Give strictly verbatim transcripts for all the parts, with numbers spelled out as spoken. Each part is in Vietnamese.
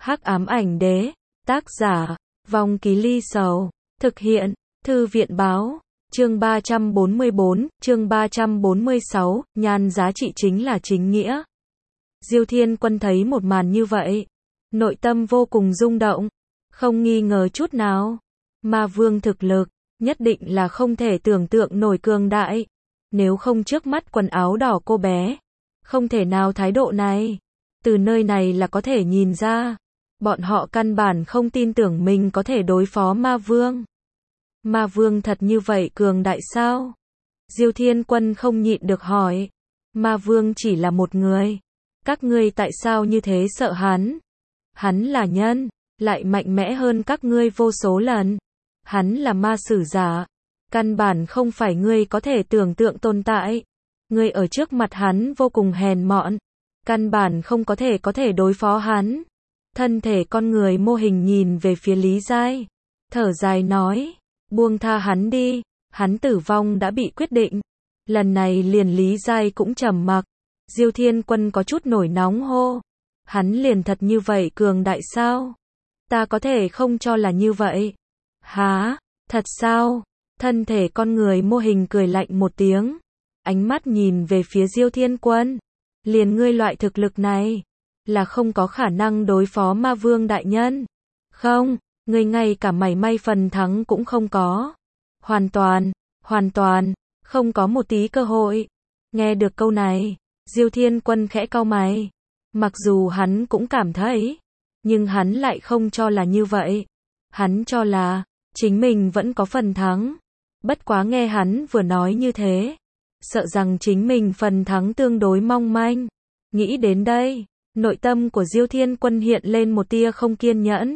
Hắc ám ảnh đế, tác giả, Vong Ký Ly Sầu, thực hiện, Thư viện báo, chương ba trăm bốn mươi bốn, chương ba trăm bốn mươi sáu, nhan giá trị chính là chính nghĩa. Diêu Thiên Quân thấy một màn như vậy, nội tâm vô cùng rung động, không nghi ngờ chút nào. Ma vương thực lực, nhất định là không thể tưởng tượng nổi cường đại. Nếu không trước mắt quần áo đỏ cô bé, không thể nào thái độ này. Từ nơi này là có thể nhìn ra, bọn họ căn bản không tin tưởng mình có thể đối phó ma vương. Ma vương thật như vậy cường đại sao? Diêu Thiên Quân không nhịn được hỏi. Ma vương chỉ là một người. Các ngươi tại sao như thế sợ hắn? Hắn là nhân, lại mạnh mẽ hơn các ngươi vô số lần. Hắn là ma sử giả. Căn bản không phải ngươi có thể tưởng tượng tồn tại. Ngươi ở trước mặt hắn vô cùng hèn mọn. Căn bản không có thể có thể đối phó hắn. Thân thể con người mô hình nhìn về phía Lý Giai. Thở dài nói. Buông tha hắn đi. Hắn tử vong đã bị quyết định. Lần này liền Lý Giai cũng trầm mặc. Diêu Thiên Quân có chút nổi nóng hô. Hắn liền thật như vậy cường đại sao? Ta có thể không cho là như vậy. Hả? Thật sao? Thân thể con người mô hình cười lạnh một tiếng. Ánh mắt nhìn về phía Diêu Thiên Quân. Liền ngươi loại thực lực này, là không có khả năng đối phó ma vương đại nhân. Không, ngươi ngay cả mảy may phần thắng cũng không có. Hoàn toàn, hoàn toàn, không có một tí cơ hội. Nghe được câu này, Diêu Thiên Quân khẽ cau mày. Mặc dù hắn cũng cảm thấy, nhưng hắn lại không cho là như vậy. Hắn cho là, chính mình vẫn có phần thắng. Bất quá nghe hắn vừa nói như thế, sợ rằng chính mình phần thắng tương đối mong manh. Nghĩ đến đây, nội tâm của Diêu Thiên Quân hiện lên một tia không kiên nhẫn.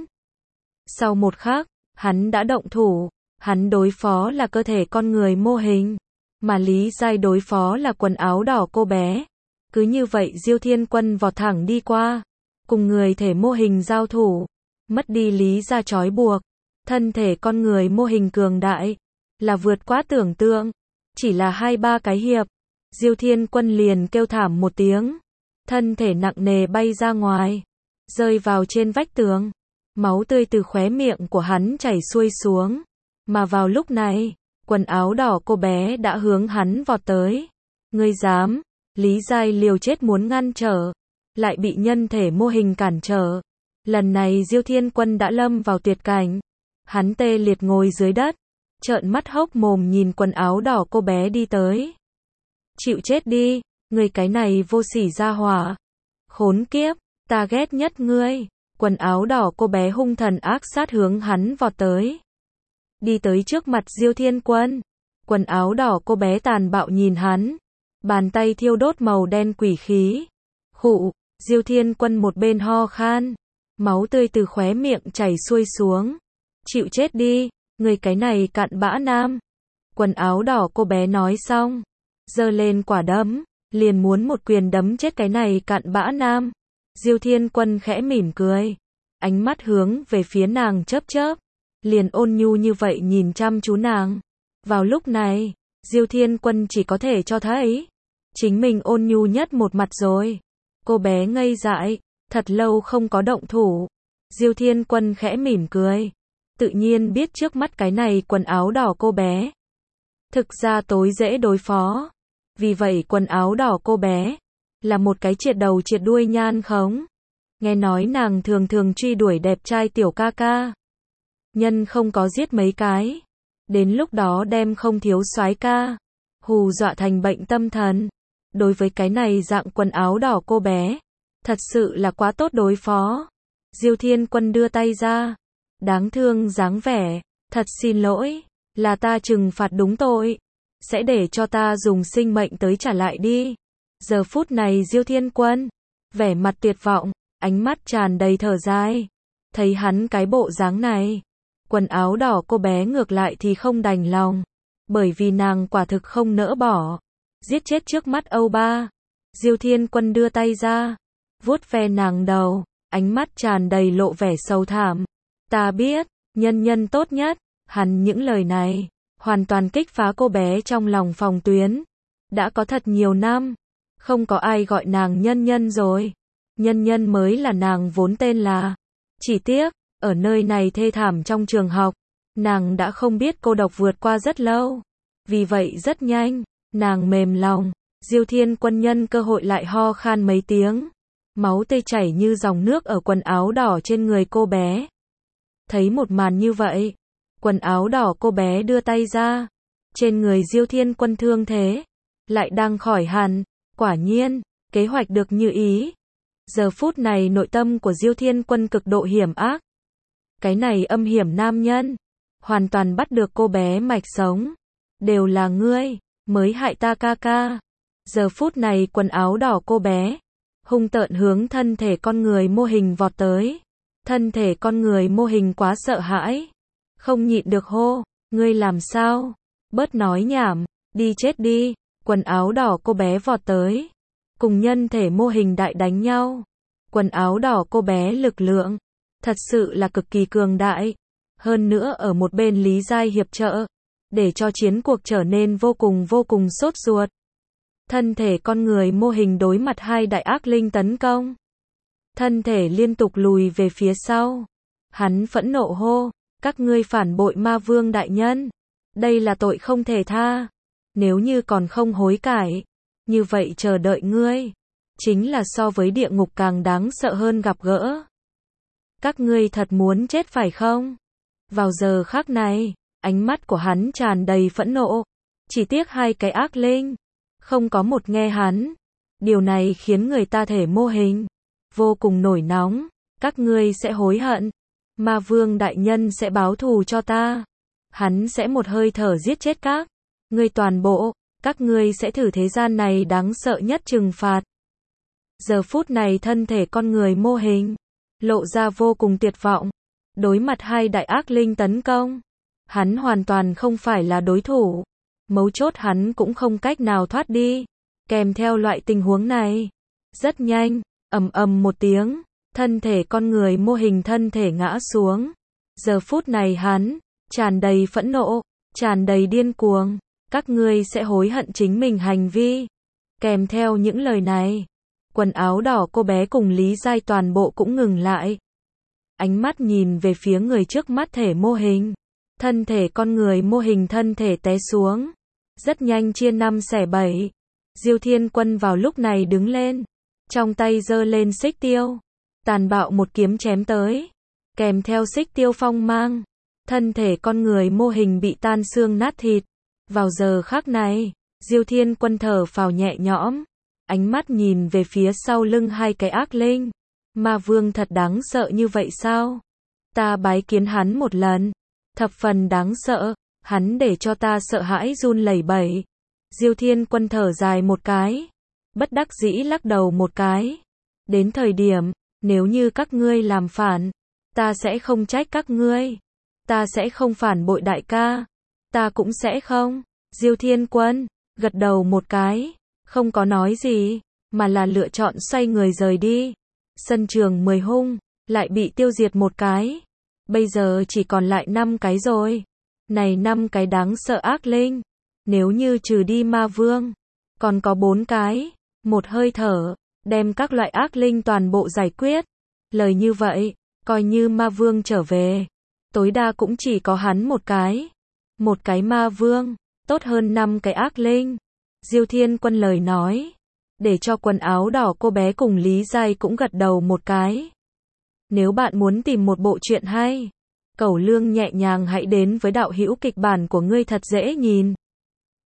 Sau một khắc, hắn đã động thủ. Hắn đối phó là cơ thể con người mô hình, mà Lý Giai đối phó là quần áo đỏ cô bé. Cứ như vậy Diêu Thiên Quân vọt thẳng đi qua, cùng người thể mô hình giao thủ, mất đi Lý Gia trói buộc. Thân thể con người mô hình cường đại, là vượt quá tưởng tượng. Chỉ là hai ba cái hiệp, Diêu Thiên Quân liền kêu thảm một tiếng. Thân thể nặng nề bay ra ngoài, rơi vào trên vách tường. Máu tươi từ khóe miệng của hắn chảy xuôi xuống. Mà vào lúc này, quần áo đỏ cô bé đã hướng hắn vọt tới. Ngươi dám? Lý Giai liều chết muốn ngăn trở, lại bị nhân thể mô hình cản trở. Lần này Diêu Thiên Quân đã lâm vào tuyệt cảnh. Hắn tê liệt ngồi dưới đất, trợn mắt hốc mồm nhìn quần áo đỏ cô bé đi tới. Chịu chết đi, ngươi cái này vô sỉ gia hỏa. Khốn kiếp, ta ghét nhất ngươi. Quần áo đỏ cô bé hung thần ác sát hướng hắn vọt tới. Đi tới trước mặt Diêu Thiên Quân. Quần áo đỏ cô bé tàn bạo nhìn hắn. Bàn tay thiêu đốt màu đen quỷ khí. Khụ, Diêu Thiên Quân một bên ho khan. Máu tươi từ khóe miệng chảy xuôi xuống. Chịu chết đi, người cái này cặn bã nam. Quần áo đỏ cô bé nói xong, giơ lên quả đấm, liền muốn một quyền đấm chết cái này cặn bã nam. Diêu Thiên Quân khẽ mỉm cười, ánh mắt hướng về phía nàng chớp chớp, liền ôn nhu như vậy nhìn chăm chú nàng. Vào lúc này, Diêu Thiên Quân chỉ có thể cho thấy, chính mình ôn nhu nhất một mặt rồi. Cô bé ngây dại, thật lâu không có động thủ. Diêu Thiên Quân khẽ mỉm cười, tự nhiên biết trước mắt cái này quần áo đỏ cô bé thực ra tối dễ đối phó. Vì vậy quần áo đỏ cô bé là một cái triệt đầu triệt đuôi nhan khống. Nghe nói nàng thường thường truy đuổi đẹp trai tiểu ca ca. Nhân không có giết mấy cái, đến lúc đó đem không thiếu soái ca hù dọa thành bệnh tâm thần. Đối với cái này dạng quần áo đỏ cô bé, thật sự là quá tốt đối phó. Diêu Thiên Quân đưa tay ra, đáng thương dáng vẻ. Thật xin lỗi, là ta trừng phạt đúng tội. Sẽ để cho ta dùng sinh mệnh tới trả lại đi. Giờ phút này Diêu Thiên Quân, vẻ mặt tuyệt vọng, ánh mắt tràn đầy thở dài. Thấy hắn cái bộ dáng này, quần áo đỏ cô bé ngược lại thì không đành lòng. Bởi vì nàng quả thực không nỡ bỏ giết chết trước mắt Âu Ba. Diêu Thiên Quân đưa tay ra, vuốt ve nàng đầu, ánh mắt tràn đầy lộ vẻ sầu thảm. Ta biết, nhân nhân tốt nhất. Hắn những lời này, hoàn toàn kích phá cô bé trong lòng phòng tuyến. Đã có thật nhiều năm, không có ai gọi nàng nhân nhân rồi. Nhân nhân mới là nàng vốn tên là. Chỉ tiếc, ở nơi này thê thảm trong trường học, nàng đã không biết cô độc vượt qua rất lâu. Vì vậy rất nhanh, nàng mềm lòng. Diêu Thiên Quân nhân cơ hội lại ho khan mấy tiếng. Máu tươi chảy như dòng nước ở quần áo đỏ trên người cô bé. Thấy một màn như vậy, quần áo đỏ cô bé đưa tay ra. Trên người Diêu Thiên Quân thương thế, lại đang khỏi hẳn. Quả nhiên, kế hoạch được như ý. Giờ phút này nội tâm của Diêu Thiên Quân cực độ hiểm ác. Cái này âm hiểm nam nhân, hoàn toàn bắt được cô bé mạch sống. Đều là ngươi, mới hại ta ca ca. Giờ phút này quần áo đỏ cô bé, hung tợn hướng thân thể con người mô hình vọt tới. Thân thể con người mô hình quá sợ hãi. Không nhịn được hô, ngươi làm sao? Bớt nói nhảm, đi chết đi. Quần áo đỏ cô bé vọt tới. Cùng nhân thể mô hình đại đánh nhau. Quần áo đỏ cô bé lực lượng, thật sự là cực kỳ cường đại. Hơn nữa ở một bên Lý Giai hiệp trợ, để cho chiến cuộc trở nên vô cùng vô cùng sốt ruột. Thân thể con người mô hình đối mặt hai đại ác linh tấn công. Thân thể liên tục lùi về phía sau. Hắn phẫn nộ hô, các ngươi phản bội ma vương đại nhân. Đây là tội không thể tha. Nếu như còn không hối cải, như vậy chờ đợi ngươi, chính là so với địa ngục càng đáng sợ hơn gặp gỡ. Các ngươi thật muốn chết phải không? Vào giờ khắc này, ánh mắt của hắn tràn đầy phẫn nộ. Chỉ tiếc hai cái ác linh, không có một nghe hắn. Điều này khiến người ta thể mô hình vô cùng nổi nóng. Các ngươi sẽ hối hận. Ma vương đại nhân sẽ báo thù cho ta. Hắn sẽ một hơi thở giết chết các ngươi toàn bộ. Các ngươi sẽ thử thế gian này đáng sợ nhất trừng phạt. Giờ phút này thân thể con người mô hình lộ ra vô cùng tuyệt vọng. Đối mặt hai đại ác linh tấn công, hắn hoàn toàn không phải là đối thủ. Mấu chốt hắn cũng không cách nào thoát đi. Kèm theo loại tình huống này, rất nhanh, ầm ầm một tiếng, thân thể con người mô hình thân thể ngã xuống. Giờ phút này hắn tràn đầy phẫn nộ, tràn đầy điên cuồng. Các ngươi sẽ hối hận chính mình hành vi. Kèm theo những lời này, quần áo đỏ cô bé cùng Lý Giai toàn bộ cũng ngừng lại. Ánh mắt nhìn về phía người trước mắt thể mô hình. Thân thể con người mô hình thân thể té xuống. Rất nhanh chia năm xẻ bảy. Diêu Thiên Quân vào lúc này đứng lên. Trong tay giơ lên xích tiêu. Tàn bạo một kiếm chém tới. Kèm theo xích tiêu phong mang. Thân thể con người mô hình bị tan xương nát thịt. Vào giờ khắc này, Diêu Thiên Quân thở phào nhẹ nhõm. Ánh mắt nhìn về phía sau lưng hai cái ác linh. Ma vương thật đáng sợ như vậy sao? Ta bái kiến hắn một lần. Thập phần đáng sợ. Hắn để cho ta sợ hãi run lẩy bẩy. Diêu Thiên Quân thở dài một cái. Bất đắc dĩ lắc đầu một cái. Đến thời điểm, nếu như các ngươi làm phản, ta sẽ không trách các ngươi. Ta sẽ không phản bội đại ca. Ta cũng sẽ không. Diêu Thiên Quân gật đầu một cái, không có nói gì, mà là lựa chọn xoay người rời đi. Sân trường mười hung lại bị tiêu diệt một cái. Bây giờ chỉ còn lại năm cái rồi. Này năm cái đáng sợ ác linh. Nếu như trừ đi ma vương, còn có bốn cái. Một hơi thở, đem các loại ác linh toàn bộ giải quyết. Lời như vậy, coi như ma vương trở về, tối đa cũng chỉ có hắn một cái. Một cái ma vương, tốt hơn năm cái ác linh. Diêu Thiên Quân lời nói, để cho quần áo đỏ cô bé cùng Lý Giai cũng gật đầu một cái. Nếu bạn muốn tìm một bộ truyện hay, cẩu lương nhẹ nhàng hãy đến với đạo hữu kịch bản của ngươi thật dễ nhìn.